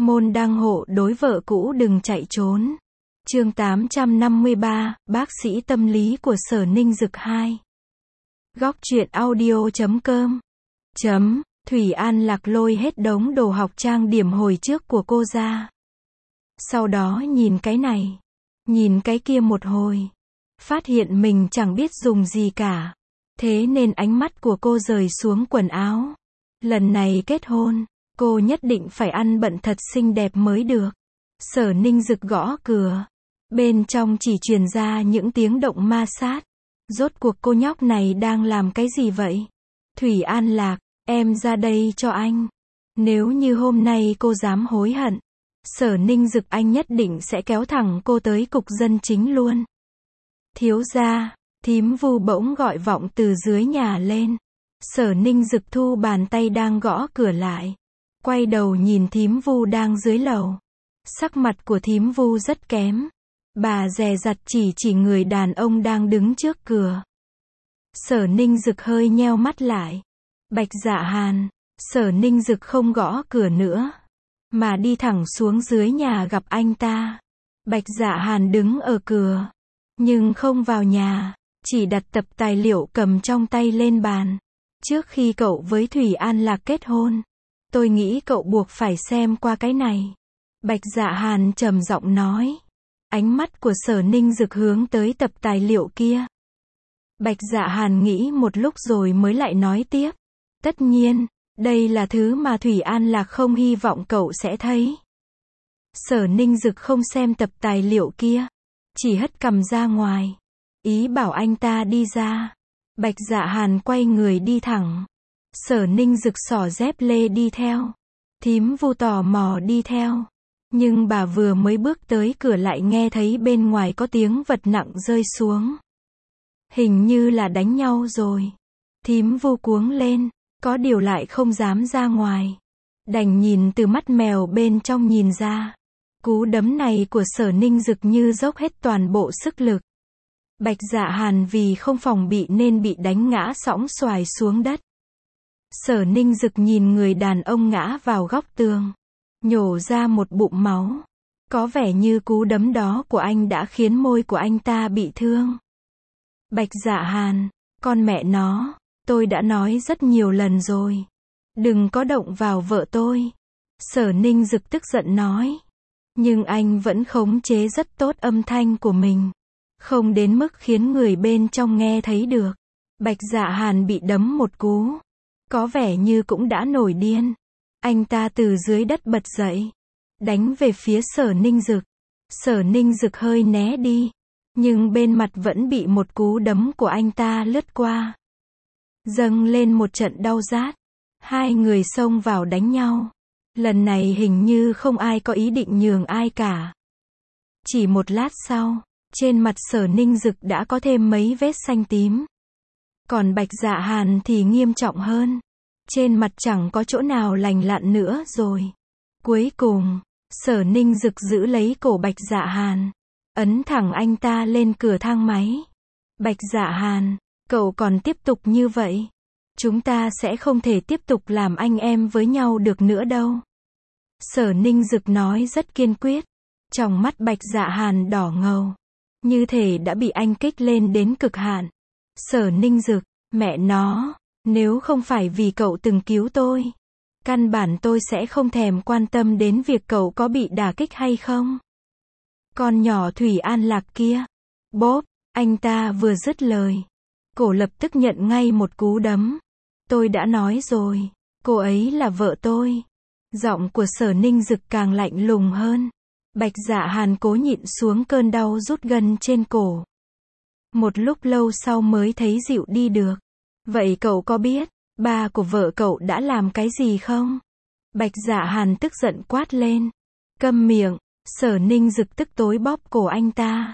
Môn đăng hộ đối vợ cũ đừng chạy trốn. Chương 853, bác sĩ tâm lý của Sở Ninh Dực 2. Góc truyện audio.com. Thủy An Lạc lôi hết đống đồ học trang điểm hồi trước của cô ra. Sau đó nhìn cái này, nhìn cái kia một hồi. Phát hiện mình chẳng biết dùng gì cả. Thế nên ánh mắt của cô rời xuống quần áo. Lần này kết hôn, cô nhất định phải ăn bận thật xinh đẹp mới được. Sở Ninh Dực gõ cửa. Bên trong chỉ truyền ra những tiếng động ma sát. Rốt cuộc cô nhóc này đang làm cái gì vậy? Thủy An Lạc, em ra đây cho anh. Nếu như hôm nay cô dám hối hận, Sở Ninh Dực anh nhất định sẽ kéo thẳng cô tới cục dân chính luôn. Thiếu gia, thím Vu bỗng gọi vọng từ dưới nhà lên. Sở Ninh Dực thu bàn tay đang gõ cửa lại. Quay đầu nhìn thím Vu đang dưới lầu. Sắc mặt của thím Vu rất kém. Bà dè dặt chỉ người đàn ông đang đứng trước cửa. Sở Ninh Dực hơi nheo mắt lại. Bạch Dạ Hàn. Sở Ninh Dực không gõ cửa nữa, mà đi thẳng xuống dưới nhà gặp anh ta. Bạch Dạ Hàn đứng ở cửa, nhưng không vào nhà, chỉ đặt tập tài liệu cầm trong tay lên bàn. Trước khi cậu với Thủy An Lạc kết hôn, tôi nghĩ cậu buộc phải xem qua cái này. Bạch Dạ Hàn trầm giọng nói. Ánh mắt của Sở Ninh Dực hướng tới tập tài liệu kia. Bạch Dạ Hàn nghĩ một lúc rồi mới lại nói tiếp. Tất nhiên, đây là thứ mà Thủy An Lạc không hy vọng cậu sẽ thấy. Sở Ninh Dực không xem tập tài liệu kia, chỉ hất cằm ra ngoài, ý bảo anh ta đi ra. Bạch Dạ Hàn quay người đi thẳng. Sở Ninh Dực xỏ dép lê đi theo. Thím Vu tò mò đi theo. Nhưng bà vừa mới bước tới cửa lại nghe thấy bên ngoài có tiếng vật nặng rơi xuống. Hình như là đánh nhau rồi. Thím Vu cuống lên, có điều lại không dám ra ngoài. Đành nhìn từ mắt mèo bên trong nhìn ra. Cú đấm này của Sở Ninh Dực như dốc hết toàn bộ sức lực. Bạch Dạ Hàn vì không phòng bị nên bị đánh ngã sõng xoài xuống đất. Sở Ninh Dực nhìn người đàn ông ngã vào góc tường, nhổ ra một bụng máu. Có vẻ như cú đấm đó của anh đã khiến môi của anh ta bị thương. Bạch Dạ Hàn, con mẹ nó, tôi đã nói rất nhiều lần rồi. Đừng có động vào vợ tôi. Sở Ninh Dực tức giận nói. Nhưng anh vẫn khống chế rất tốt âm thanh của mình. Không đến mức khiến người bên trong nghe thấy được. Bạch Dạ Hàn bị đấm một cú. Có vẻ như cũng đã nổi điên. Anh ta từ dưới đất bật dậy, đánh về phía Sở Ninh Dực. Sở Ninh Dực hơi né đi, nhưng bên mặt vẫn bị một cú đấm của anh ta lướt qua. Dâng lên một trận đau rát. Hai người xông vào đánh nhau. Lần này hình như không ai có ý định nhường ai cả. Chỉ một lát sau, trên mặt Sở Ninh Dực đã có thêm mấy vết xanh tím. Còn Bạch Dạ Hàn thì nghiêm trọng hơn. Trên mặt chẳng có chỗ nào lành lặn nữa rồi. Cuối cùng, Sở Ninh Dực giữ lấy cổ Bạch Dạ Hàn, ấn thẳng anh ta lên cửa thang máy. Bạch Dạ Hàn, cậu còn tiếp tục như vậy, chúng ta sẽ không thể tiếp tục làm anh em với nhau được nữa đâu. Sở Ninh Dực nói rất kiên quyết. Trong mắt Bạch Dạ Hàn đỏ ngầu, như thể đã bị anh kích lên đến cực hạn. Sở Ninh Dực, mẹ nó, nếu không phải vì cậu từng cứu tôi, căn bản tôi sẽ không thèm quan tâm đến việc cậu có bị đả kích hay không. Con nhỏ Thủy An Lạc kia. Bốp, anh ta vừa dứt lời, cổ lập tức nhận ngay một cú đấm. Tôi đã nói rồi, cô ấy là vợ tôi. Giọng của Sở Ninh Dực càng lạnh lùng hơn. Bạch Dạ Hàn cố nhịn xuống cơn đau rút gân trên cổ. Một lúc lâu sau mới thấy dịu đi được. Vậy cậu có biết, ba của vợ cậu đã làm cái gì không? Bạch Dạ Hàn tức giận quát lên. Câm miệng. Sở Ninh Dực tức tối bóp cổ anh ta.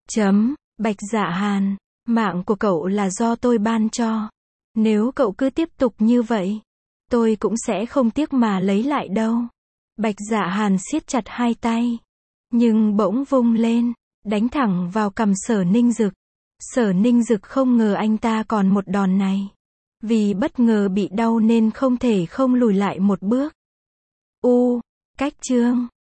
Bạch Dạ Hàn, mạng của cậu là do tôi ban cho. Nếu cậu cứ tiếp tục như vậy, tôi cũng sẽ không tiếc mà lấy lại đâu. Bạch Dạ Hàn siết chặt hai tay, nhưng bỗng vung lên, đánh thẳng vào cằm Sở Ninh Dực. Sở Ninh Dực không ngờ anh ta còn một đòn này. Vì bất ngờ bị đau nên không thể không lùi lại một bước. Cách chương